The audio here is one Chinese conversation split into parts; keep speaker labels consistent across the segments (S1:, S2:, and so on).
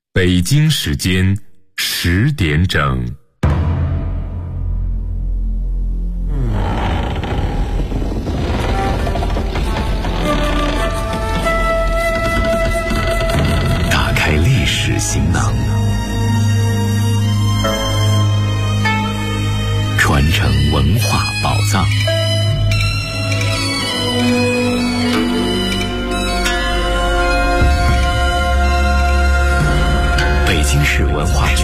S1: 北京时间10点整。
S2: 打开历史行囊，传承文化宝藏。北京市文化局、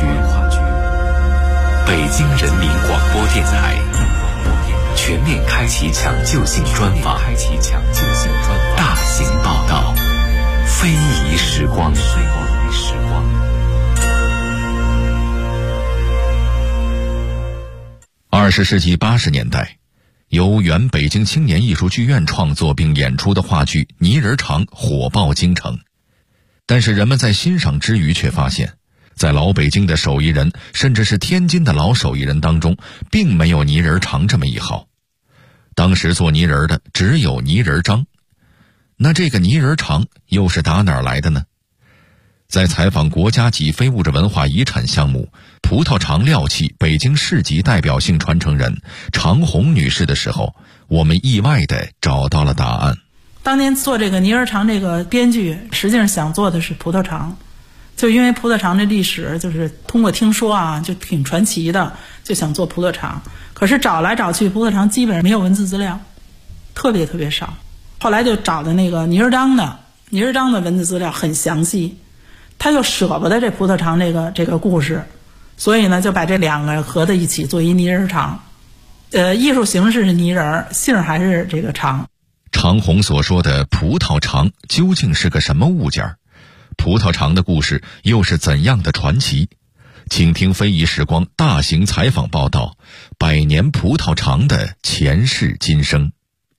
S2: 北京人民广播电台全面开启抢救性专访，大型报道，非遗时光。20世纪80年代，由原北京青年艺术剧院创作并演出的话剧《泥人肠》火爆京城。但是人们在欣赏之余却发现，在老北京的手艺人，甚至是天津的老手艺人当中，并没有泥人肠这么一号。当时做泥人的只有泥人张。那这个泥人肠又是打哪儿来的呢？在采访国家级非物质文化遗产项目葡萄肠料器北京市级代表性传承人常红女士的时候，我们意外地找到了答案。
S3: 当年做这个泥人肠这个编剧，实际上想做的是葡萄肠，就因为葡萄肠的历史就是通过听说啊，就挺传奇的，就想做葡萄肠。可是找来找去，葡萄肠基本上没有文字资料，特别少。后来就找的那个泥人张的文字资料很详细，他又舍不得这葡萄肠这个故事，所以呢就把这两个合在一起做一泥人肠。艺术形式是泥人，姓还是这个肠。
S2: 常红所说的葡萄肠究竟是个什么物件？葡萄肠的故事又是怎样的传奇？请听非遗时光大型采访报道，100年葡萄肠的前世今生。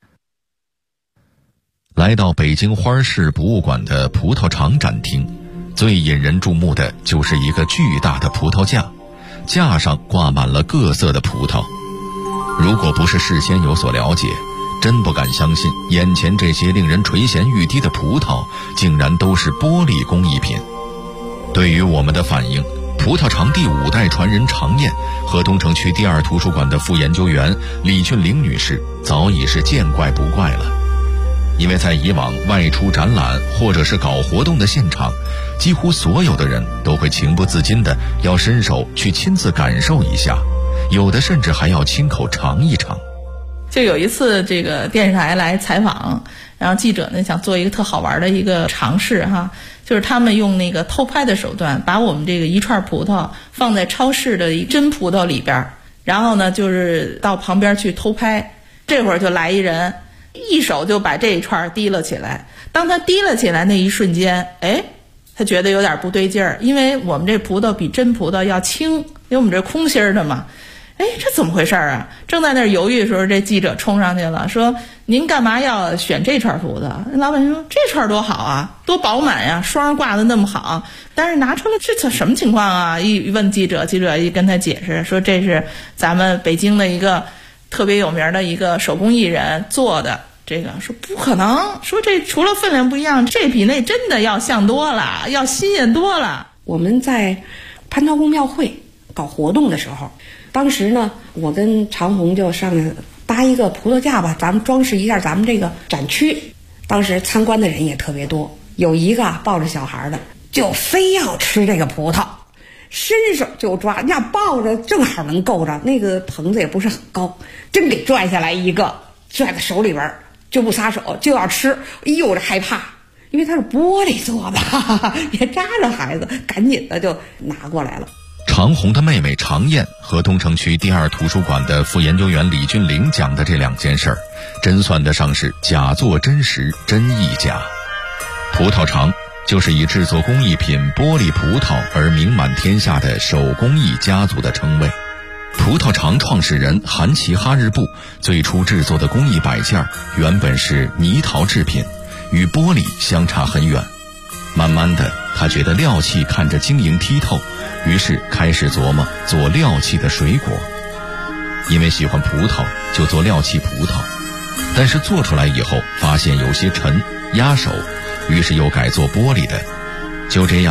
S2: 来到北京花市博物馆的葡萄肠展厅，最引人注目的就是一个巨大的葡萄架，架上挂满了各色的葡萄。如果不是事先有所了解，真不敢相信眼前这些令人垂涎欲滴的葡萄竟然都是玻璃工艺品。对于我们的反应，葡萄肠第5代传人常燕和东城区第2图书馆的副研究员李俊玲女士早已是见怪不怪了。因为在以往外出展览或者是搞活动的现场，几乎所有的人都会情不自禁的要伸手去亲自感受一下，有的甚至还要亲口尝一尝。
S3: 就有一次这个电视台来采访，然后记者呢想做一个特好玩的一个尝试哈，就是他们用那个偷拍的手段，把我们这个一串葡萄放在超市的真葡萄里边，然后呢就是到旁边去偷拍。这会儿就来一人，一手就把这一串提了起来。当他提了起来那一瞬间，他觉得有点不对劲儿，因为我们这葡萄比真葡萄要轻，因为我们这空心的嘛。这怎么回事啊？正在那儿犹豫的时候，这记者冲上去了，说您干嘛要选这串葡萄？老板说这串多好啊，多饱满呀，霜挂的那么好，但是拿出来这什么情况啊？一问记者一跟他解释说这是咱们北京的一个特别有名的一个手工艺人做的。这个说不可能，说这除了分量不一样，这比那真的要像多了，要新鲜多了。
S4: 我们在蟠桃宫庙会搞活动的时候，当时呢我跟常红就上来搭一个葡萄架吧，咱们装饰一下咱们这个展区。当时参观的人也特别多，有一个抱着小孩的就非要吃这个葡萄，伸手就抓，那抱着正好能够着，那个棚子也不是很高，真给拽下来一个，拽在手里边就不撒手，就要吃。哎呦，这害怕，因为它是玻璃做的，也扎着孩子，赶紧的就拿过来了。
S2: 常红的妹妹常燕和东城区第2图书馆的副研究员李俊玲讲的这2件事儿，真算得上是假作真实，真亦假。葡萄肠就是以制作工艺品玻璃葡萄而名满天下的手工艺家族的称谓。葡萄肠创始人韩琦哈日部最初制作的工艺摆件原本是泥陶制品，与玻璃相差很远。慢慢的，他觉得料器看着晶莹剔透，于是开始琢磨做料器的水果。因为喜欢葡萄，就做料器葡萄，但是做出来以后发现有些沉压手，于是又改做玻璃的。就这样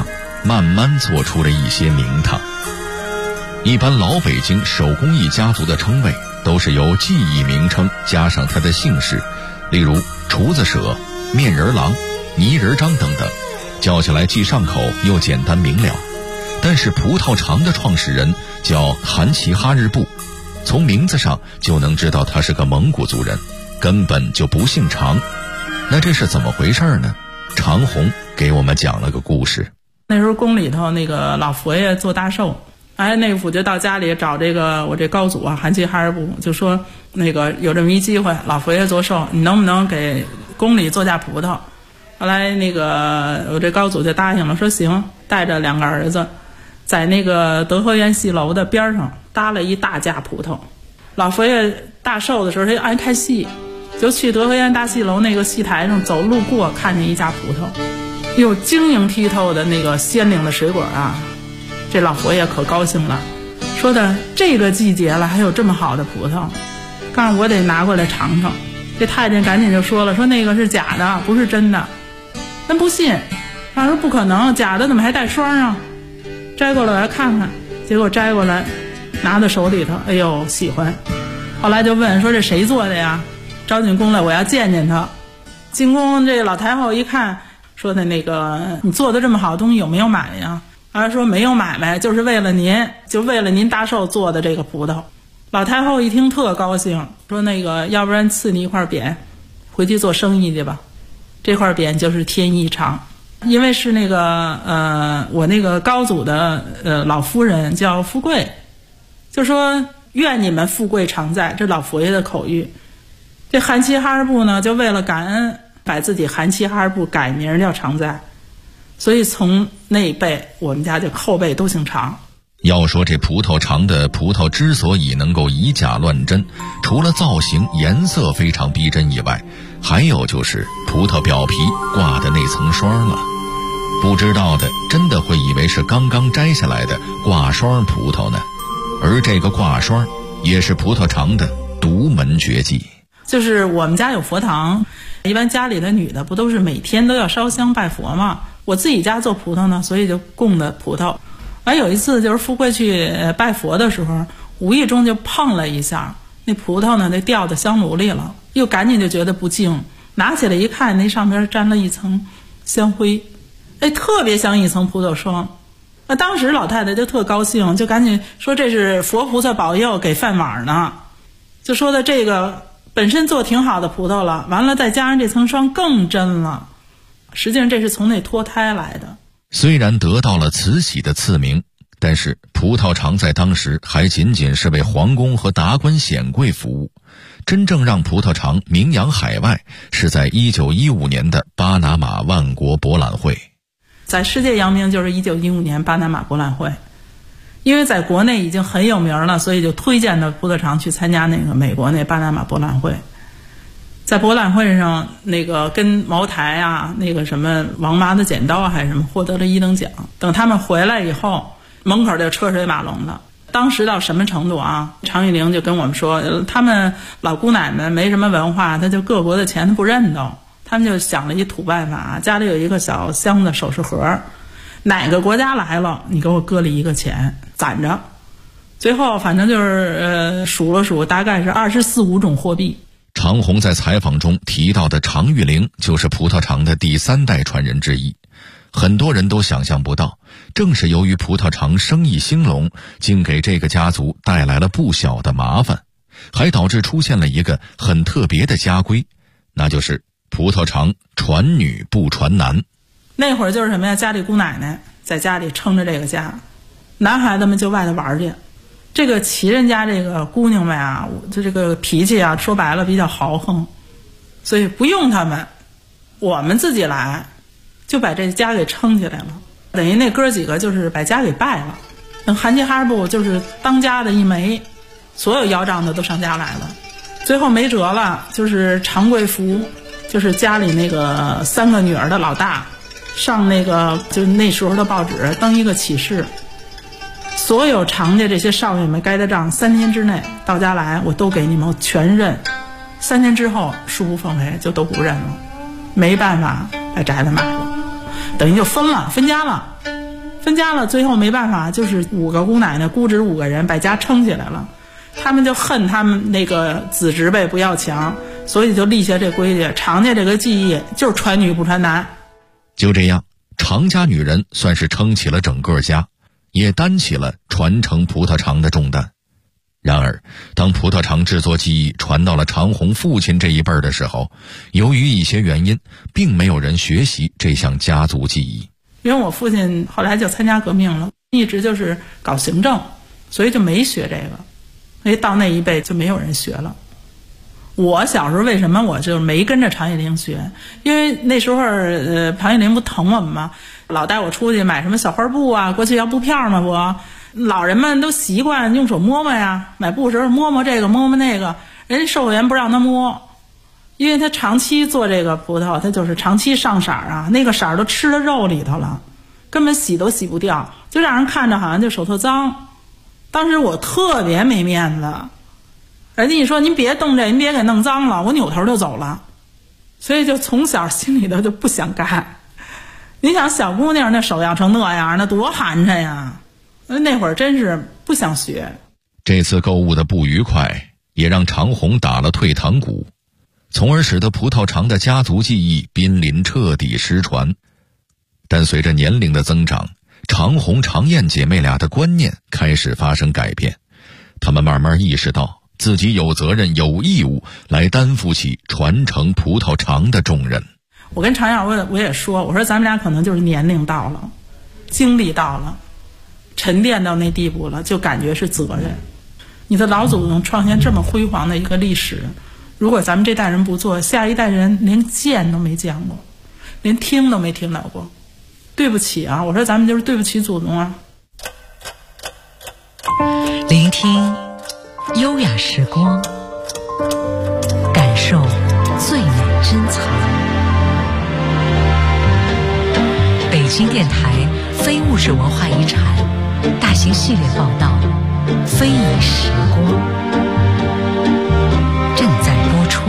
S2: 慢慢做出了一些名堂。一般老北京手工艺家族的称谓都是由技艺名称加上他的姓氏，例如厨子舍、面人郎、泥人张等等，叫起来既上口又简单明了。但是葡萄厂的创始人叫韩齐哈日布，从名字上就能知道他是个蒙古族人，根本就不姓常。那这是怎么回事呢？常红给我们讲了个故事。
S5: 那时候宫里头那个老佛爷做大寿，内府就到家里找我这高祖啊，韩齐哈日布，就说那个有这么一机会，老佛爷做寿，你能不能给宫里做架葡萄？后来那个我这高祖就答应了，说行，带着2个儿子，在那个德和园戏楼的边上搭了一大架葡萄。老佛爷大寿的时候，他就爱看戏，就去德和园大戏楼那个戏台上走路过，看见一架葡萄，有晶莹剔透的那个鲜灵的水果啊。这老佛爷可高兴了，说的这个季节了还有这么好的葡萄，告诉我得拿过来尝尝。这太监赶紧就说了，说那个是假的，不是真的。真不信，他说不可能，假的怎么还带霜啊？摘过来我要看看，结果摘过来拿到手里头，哎呦喜欢。后来就问说这谁做的呀？招进宫来，我要见见他。进宫这老太后一看，说的那个你做的这么好的东西有没有买呀？他说没有买卖，就是为了您，就为了您大寿做的这个葡萄。老太后一听特高兴，说那个要不然赐你一块匾，回去做生意去吧。这块匾就是天一长，因为是那个我那个高祖的老夫人叫富贵，就说愿你们富贵常在，这老佛爷的口谕。这韩齐哈日布呢，就为了感恩，把自己韩齐哈日布改名叫常在。所以从那一辈我们家就后辈都姓常。
S2: 要说这葡萄厂的葡萄之所以能够以假乱真，除了造型颜色非常逼真以外，还有就是葡萄表皮挂的那层霜了。不知道的真的会以为是刚刚摘下来的挂霜葡萄呢。而这个挂霜也是葡萄厂的独门绝技。
S5: 就是我们家有佛堂，一般家里的女的不都是每天都要烧香拜佛吗？我自己家做葡萄呢，所以就供的葡萄。完有一次就是富贵去拜佛的时候，无意中就碰了一下那葡萄呢，那掉到香炉里了，又赶紧就觉得不净，拿起来一看，那上面沾了一层香灰，特别像一层葡萄霜。当时老太太就特高兴，就赶紧说这是佛菩萨保佑给饭碗呢，就说的这个本身做挺好的葡萄了，完了再加上这层霜更真了。实际上这是从那脱胎来的。
S2: 虽然得到了慈禧的赐名，但是葡萄厂在当时还仅仅是为皇宫和达官显贵服务。真正让葡萄厂名扬海外，是在1915年的巴拿马万国博览会。
S5: 在世界扬名就是1915年巴拿马博览会，因为在国内已经很有名了，所以就推荐的葡萄厂去参加那个美国那巴拿马博览会。在博览会上，那个跟茅台啊，那个什么王麻的剪刀还是什么，获得了1等奖。等他们回来以后，门口就车水马龙的。当时到什么程度啊？常玉玲就跟我们说，他们老姑奶们没什么文化，他就各国的钱他不认得，他们就想了一土办法，家里有一个小箱子首饰盒，哪个国家来了，你给我搁里1个钱，攒着。最后反正就是数了数，大概是24、25种货币。
S2: 常红在采访中提到的常玉玲就是葡萄厂的第3代传人之一。很多人都想象不到，正是由于葡萄厂生意兴隆，竟给这个家族带来了不小的麻烦，还导致出现了一个很特别的家规，那就是葡萄厂传女不传男。
S5: 那会儿就是什么呀？家里姑奶奶在家里撑着这个家，男孩子们就外头玩去。这个齐人家这个姑娘们啊，就这个脾气啊，说白了比较豪横，所以不用他们，我们自己来，就把这家给撑起来了。等于那哥几个就是把家给败了。等韩齐哈日布就是当家的一枚，所有要账的都上家来了。最后没辙了，就是常贵福，就是家里那个3个女儿的老大，上那个就那时候的报纸登一个启事。所有常家这些少爷们该的账3天之内到家来，我都给你们全认。3天之后恕不奉陪，就都不认了，没办法把宅子买了，等于就分了，分家了。 分家了，最后没办法，就是5个姑奶奶姑侄5个人把家撑起来了。他们就恨他们那个子侄辈不要强，所以就立下这规矩，常家这个技艺就是传女不传男。
S2: 就这样，常家女人算是撑起了整个家，也担起了传承葡萄肠的重担。然而，当葡萄肠制作技艺传到了常红父亲这一辈的时候，由于一些原因，并没有人学习这项家族技艺。
S5: 因为我父亲后来就参加革命了，一直就是搞行政，所以就没学这个。所以到那一辈就没有人学了。我小时候为什么我就没跟着常玉玲学？因为那时候常玉玲不疼我们吗？老带我出去买什么小花布啊，过去要布票嘛不？老人们都习惯用手摸摸呀，买布时候摸摸这个摸摸那个，人家售货员不让他摸，因为他长期做这个葡萄，他就是长期上色啊，那个色都吃到肉里头了，根本洗都洗不掉，就让人看着好像就手特脏。当时我特别没面子，人家一说您别动这，您别给弄脏了，我扭头就走了。所以就从小心里头就不想干。你想小姑娘那手要成那样，那多寒碜呀！那会儿真是不想学。
S2: 这次购物的不愉快也让常红打了退堂鼓，从而使得葡萄肠的家族技艺濒临彻底失传。但随着年龄的增长，常红、常燕姐妹俩的观念开始发生改变，她们慢慢意识到自己有责任有义务来担负起传承葡萄肠的重任。
S5: 我跟常燕我也说，我说咱们俩可能就是年龄到了，经历到了，沉淀到那地步了，就感觉是责任。你的老祖宗创建这么辉煌的一个历史，如果咱们这代人不做，下一代人连见都没见过，连听都没听到过。对不起啊，我说咱们就是对不起祖宗啊。
S6: 聆听优雅时光，感受最美珍藏。北京电台非物质文化遗产大型系列报道《非遗时光》正在播出。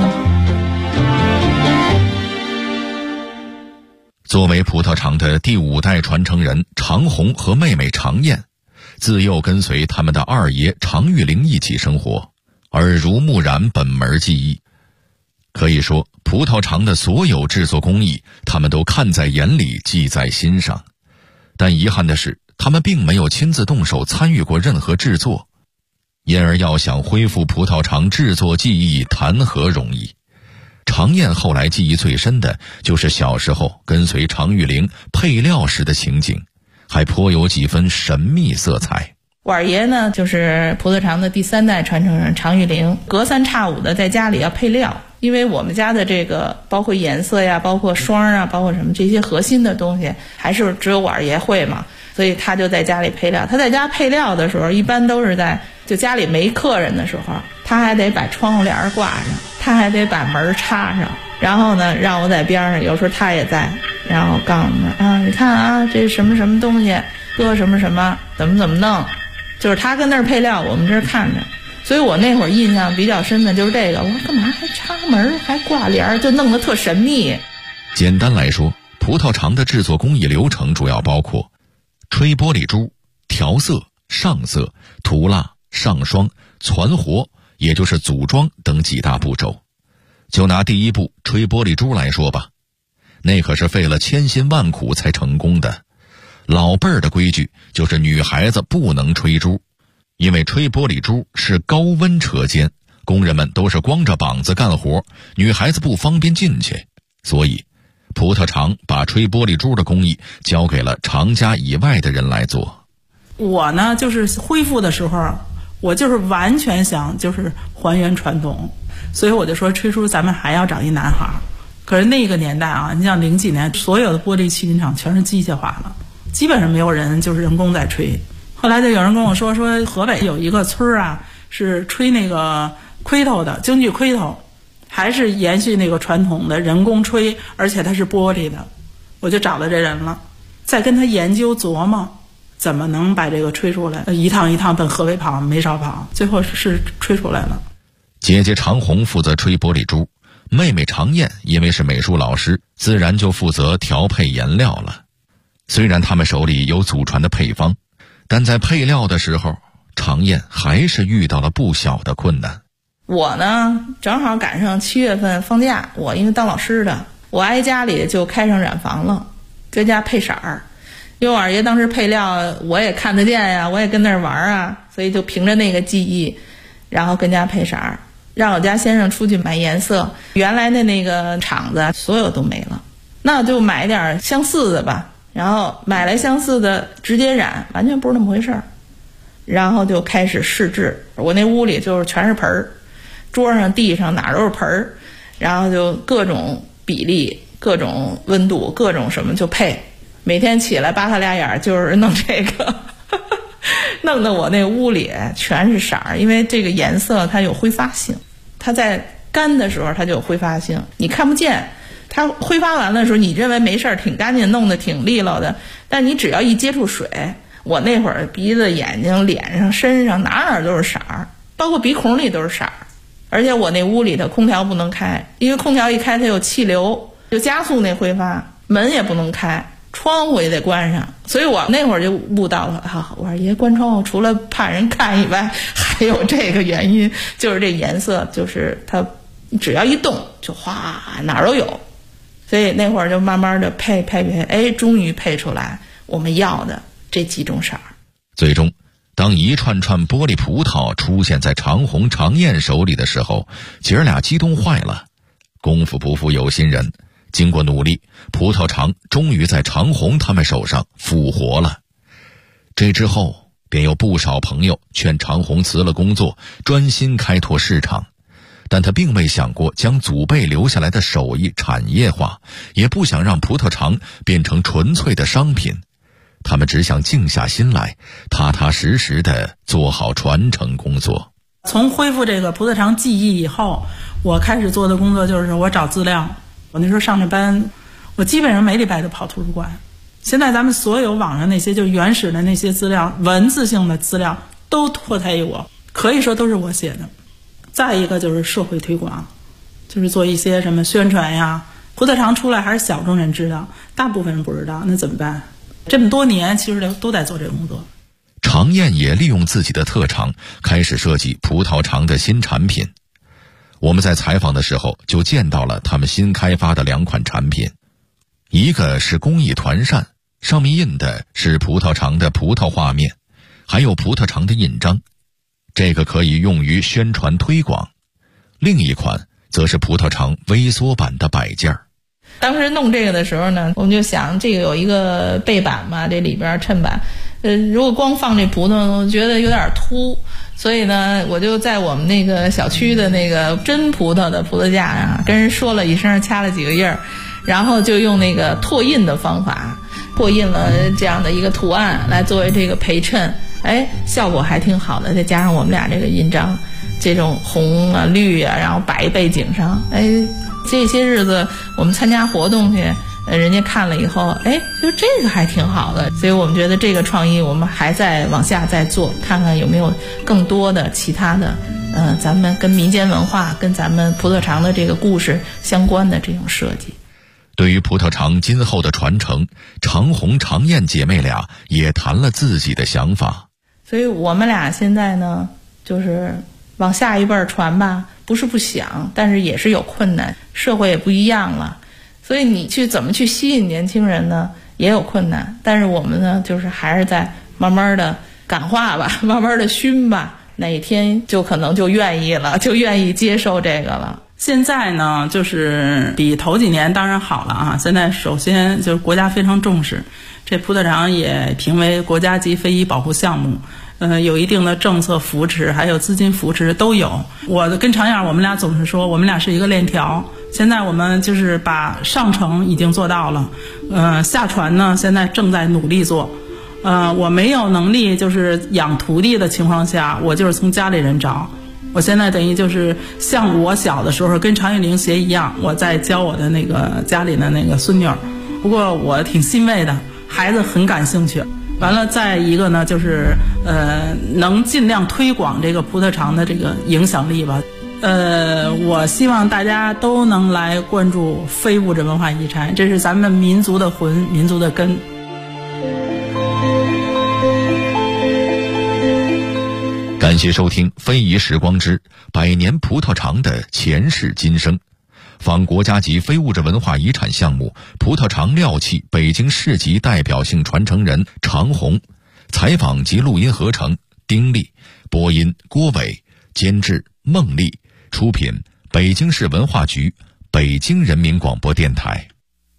S2: 作为葡萄肠的第5代传承人，常红和妹妹常燕自幼跟随他们的二爷常玉玲一起生活，耳濡目染本门技艺。可以说，葡萄肠的所有制作工艺，他们都看在眼里，记在心上。但遗憾的是，他们并没有亲自动手参与过任何制作，因而要想恢复葡萄肠制作技艺，谈何容易。常燕后来记忆最深的就是小时候跟随常玉玲配料时的情景，还颇有几分神秘色彩。
S3: 我二爷呢，就是葡萄肠的第3代传承人常玉玲，隔3差5的在家里要配料，因为我们家的这个包括颜色呀，包括霜啊，包括什么这些核心的东西，还是只有我二爷会嘛，所以他就在家里配料。他在家配料的时候，一般都是在就家里没客人的时候，他还得把窗户帘挂上，他还得把门插上，然后呢让我在边上，有时候他也在，然后告诉我们啊，你看啊，这什么什么东西搁什么什么，怎么弄，就是他跟那儿配料，我们这儿看着。所以我那会儿印象比较深的就是这个，我说干嘛还插门还挂帘，就弄得特神秘。
S2: 简单来说，葡萄肠的制作工艺流程主要包括吹玻璃珠、调色、上色、涂蜡、上霜、攒活，也就是组装等几大步骤。就拿第一步吹玻璃珠来说吧，那可是费了千辛万苦才成功的。老辈儿的规矩就是女孩子不能吹珠，因为吹玻璃珠是高温车间，工人们都是光着膀子干活，女孩子不方便进去，所以葡萄肠把吹玻璃珠的工艺交给了常家以外的人来做。
S5: 我呢，就是恢复的时候，我就是完全想就是还原传统，所以我就说吹出咱们还要找一男孩。可是那个年代啊，你像00几年，所有的玻璃器皿厂全是机械化了，基本上没有人就是人工在吹。后来就有人跟我说河北有一个村啊，是吹那个盔头的，京剧盔头，还是延续那个传统的人工吹，而且它是玻璃的。我就找到这人了，再跟他研究琢磨怎么能把这个吹出来，一趟一趟奔河北跑，没少跑，最后是吹出来了。
S2: 姐姐常红负责吹玻璃珠，妹妹常燕因为是美术老师，自然就负责调配颜料了。 虽然他们手里有祖传的配方，但在配料的时候，常燕还是遇到了不小的困难。
S3: 我呢，正好赶上7月份放假，我因为当老师的，我挨家里就开上染坊了，跟家配色儿。因为我二爷当时配料我也看得见呀，我也跟那儿玩啊，所以就凭着那个记忆，然后跟家配色儿，让我家先生出去买颜色。原来的那个厂子所有都没了，那就买点相似的吧。然后买来相似的直接染，完全不是那么回事儿。然后就开始试制，我那屋里就是全是盆儿，桌上地上哪都是盆儿，然后就各种比例、各种温度、各种什么就配。每天起来扒拉俩眼就是弄这个弄得我那屋里全是色儿。因为这个颜色它有挥发性，它在干的时候它就有挥发性，你看不见，它挥发完了的时候你认为没事儿，挺干净，弄得挺利落的，但你只要一接触水，我那会儿鼻子、眼睛、脸上、身上哪都是色儿，包括鼻孔里都是色儿。而且我那屋里的空调不能开，因为空调一开它有气流，就加速那挥发。门也不能开，窗户也得关上。所以我那会儿就悟到了，我说爷关窗户除了怕人看以外，还有这个原因，就是这颜色，就是它只要一动就哗哪儿都有。所以那会儿就慢慢的配，终于配出来我们要的这几种色儿。
S2: 最终，当一串串玻璃葡萄出现在常红、常燕手里的时候，姐儿俩激动坏了。功夫不负有心人，经过努力，葡萄厂终于在常红他们手上复活了。这之后，便有不少朋友劝常红辞了工作，专心开拓市场。但他并未想过将祖辈留下来的手艺产业化，也不想让葡萄厂变成纯粹的商品。他们只想静下心来，踏踏实实地做好传承工作。
S5: 从恢复这个葡萄厂记忆以后，我开始做的工作就是我找资料。我那时候上着班，我基本上每礼拜都跑图书馆。现在咱们所有网上那些就原始的那些资料，文字性的资料都托胎于我，可以说都是我写的。再一个就是社会推广，就是做一些什么宣传呀。葡萄厂出来还是小众人知道，大部分人不知道，那怎么办？这么多年其实都在做这个工作。
S2: 常燕也利用自己的特长，开始设计葡萄厂的新产品。我们在采访的时候就见到了他们新开发的2款产品，一个是工艺团扇，上面印的是葡萄厂的葡萄画面，还有葡萄厂的印章，这个可以用于宣传推广。另一款则是葡萄厂微缩版的摆件儿。
S3: 当时弄这个的时候呢，我们就想这个有一个背板嘛，这里边衬板，如果光放这葡萄，我觉得有点凸，所以呢，我就在我们那个小区的那个真葡萄的葡萄架上跟人说了一声，掐了几个印儿，然后就用那个拓印的方法，拓印了这样的一个图案来作为这个陪衬，效果还挺好的。再加上我们俩这个印章，这种红啊、绿啊，然后摆背景上，这些日子我们参加活动去，人家看了以后，就这个还挺好的。所以我们觉得这个创意我们还在往下再做，看看有没有更多的其他的咱们跟民间文化跟咱们葡萄厂的这个故事相关的这种设计。
S2: 对于葡萄厂今后的传承，常红、常燕姐妹俩也谈了自己的想法。
S3: 所以我们俩现在呢，就是往下一辈儿传吧，不是不想，但是也是有困难，社会也不一样了，所以你怎么去吸引年轻人呢，也有困难。但是我们呢，就是还是在慢慢的感化吧，慢慢的熏吧，哪一天就可能就愿意了，就愿意接受这个了。
S5: 现在呢，就是比头几年当然好了啊。现在首先就是国家非常重视，这葡萄厂也评为国家级非遗保护项目，有一定的政策扶持，还有资金扶持都有。我跟常燕我们俩总是说，我们俩是一个链条。现在我们就是把上承已经做到了，下传呢现在正在努力做。我没有能力就是养徒弟的情况下，我就是从家里人找。我现在等于就是像我小的时候跟常玉玲学一样，我在教我的那个家里的那个孙女儿。不过我挺欣慰的，孩子很感兴趣。完了，再一个呢，就是能尽量推广这个葡萄厂的这个影响力吧。我希望大家都能来关注非物质文化遗产，这是咱们民族的魂，民族的根。
S2: 感谢收听《非遗时光之百年葡萄厂的前世今生》，访国家级非物质文化遗产项目葡萄厂料器北京市级代表性传承人常红，采访及录音合成丁力，播音郭伟，监制孟丽，出品北京市文化局、北京人民广播电台。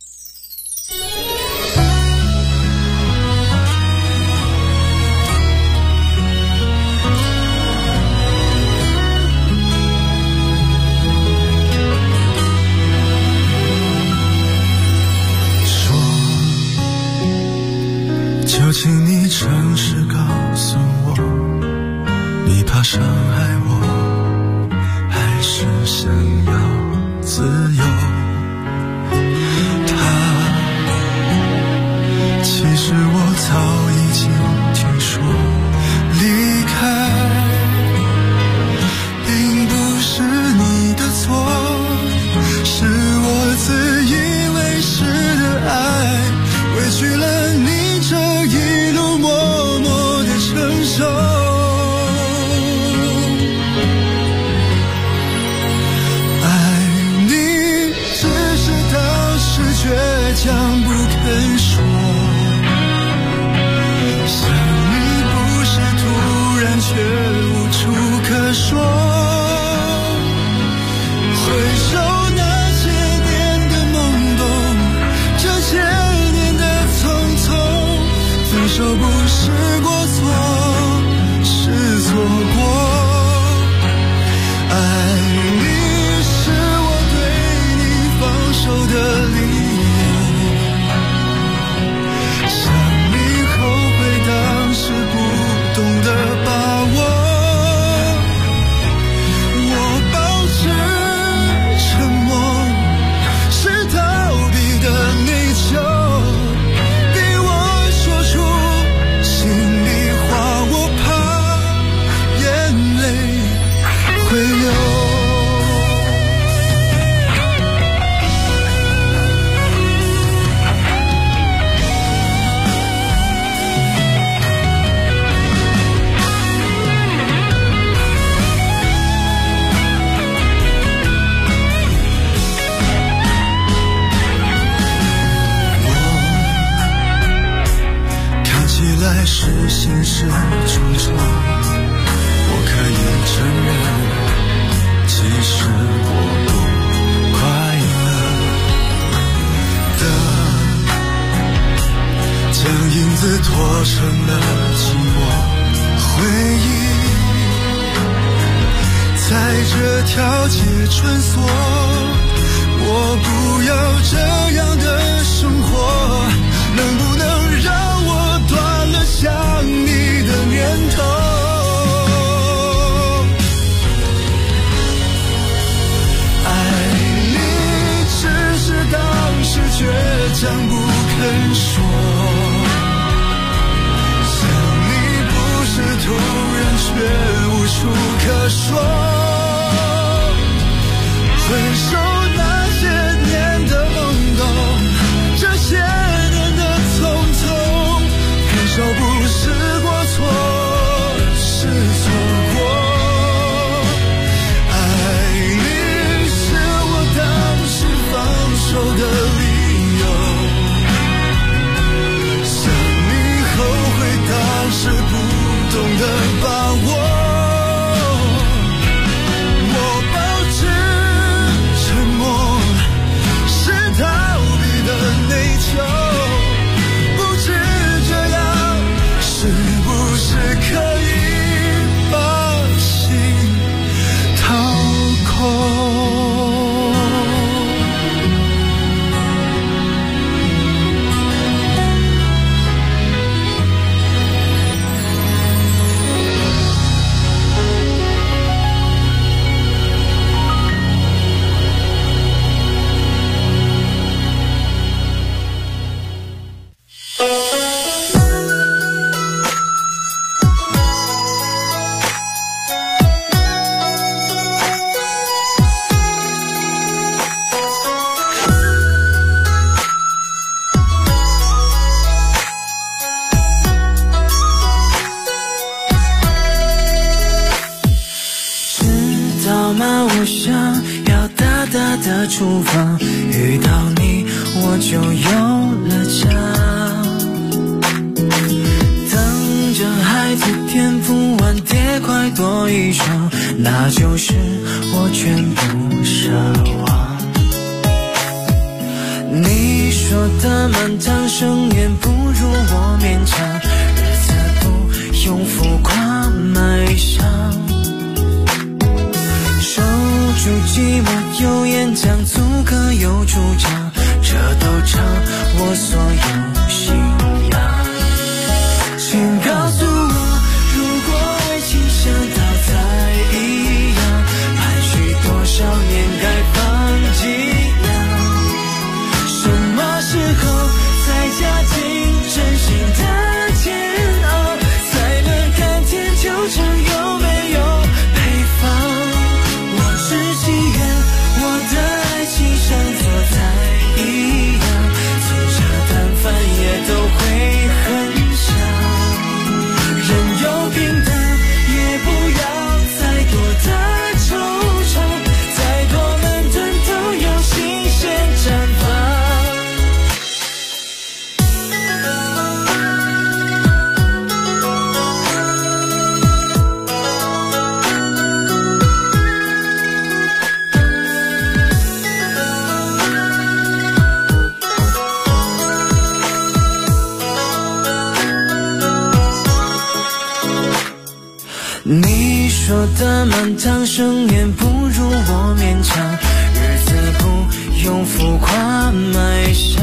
S7: 就请你诚实告诉我，你怕伤害我，还是想要自由？其实我早已经听说，离开并不是你的错，是我自以为是的爱委屈了你。这一路默默地承受，爱你只是当时倔强不肯说，想你不是突然却无处可说，回首那些年的懵懂，这些年的匆匆，分手不是过错，是错过。爱你是我对你放手的理由，想你后悔当时不懂得把握，我保持沉默，是逃避的内疚。是现实重重，我可以承认，其实我不快乐的，将影子拖成了寂寞回忆，在这条街穿梭，我不要这样的生活，能不能让我断了想你的念头？爱你只是当时倔强不肯说，想你不是突然却无处可说，回首那些年的懵懂，这些年的匆匆，分手不是过错，是错过。爱你是我当时放手的理由，想你后悔当时不懂得把握，我保持出发，遇到你我就有了家。等着孩子天赋晚蝶快多一双，那就是我全部奢望。你说的漫长盛宴不如我勉强，日子不用浮夸埋上，守住寂寞有演讲，足可有主张，这都成我所有信仰。请告诉我，如果爱情像稻菜一样，盘旋多少年该放几两？什么时候才加进真心的煎熬，才能看天究竟有没有配方？我只祈愿我的爱情像做菜一样，粗茶淡饭也都会很香。人有平淡，也不要再多的惆怅，再多矛盾都要新鲜绽放。你说的漫长盛宴不如我勉强，日子不用浮夸埋下，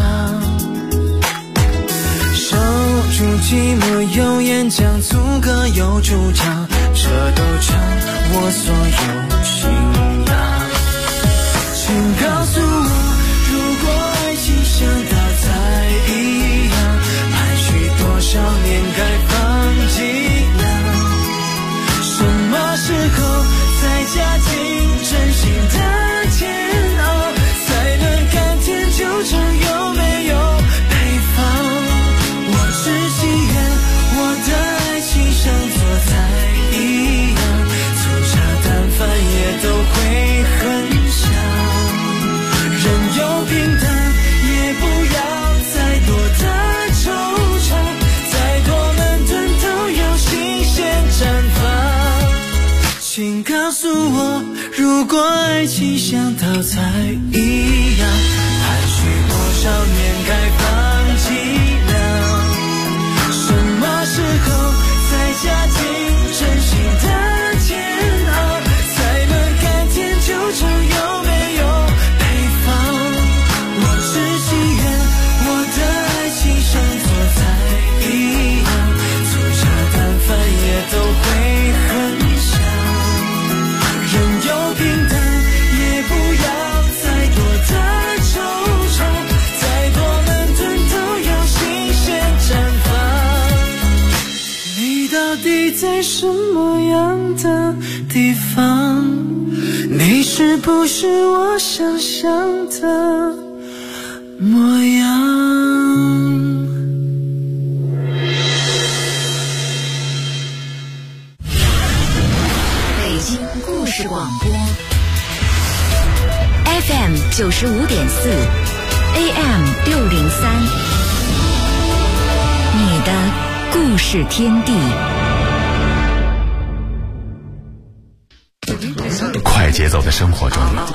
S7: 守住寂寞有演讲，足可有主张，这都成我所有信仰。请告诉我，如果爱情像稻菜一样，盘旋多少年该放几两？什么时候才加进真心的煎熬，才能看天究竟有没有配方？我只祈愿我的爱情像做菜一样，粗茶淡饭也都会很香。人有平淡，也不要再多的惆怅，再多矛盾都要新鲜绽放。请告诉我，如果爱情像稻菜一样，盘旋多少年该放几两？什么时候才加进真心的煎熬，才能看天究竟有没有配方？我只祈愿我的爱情像做菜一样，粗茶淡饭也都会很香。人有平淡，也不要再多的惆怅，再多矛盾都要新鲜绽放。你到底在什么样的地方？你是不是我想象的模样？
S8: 北京故事广播 FM 95.4 AM 603，你的故事天地。
S1: 快节奏的生活中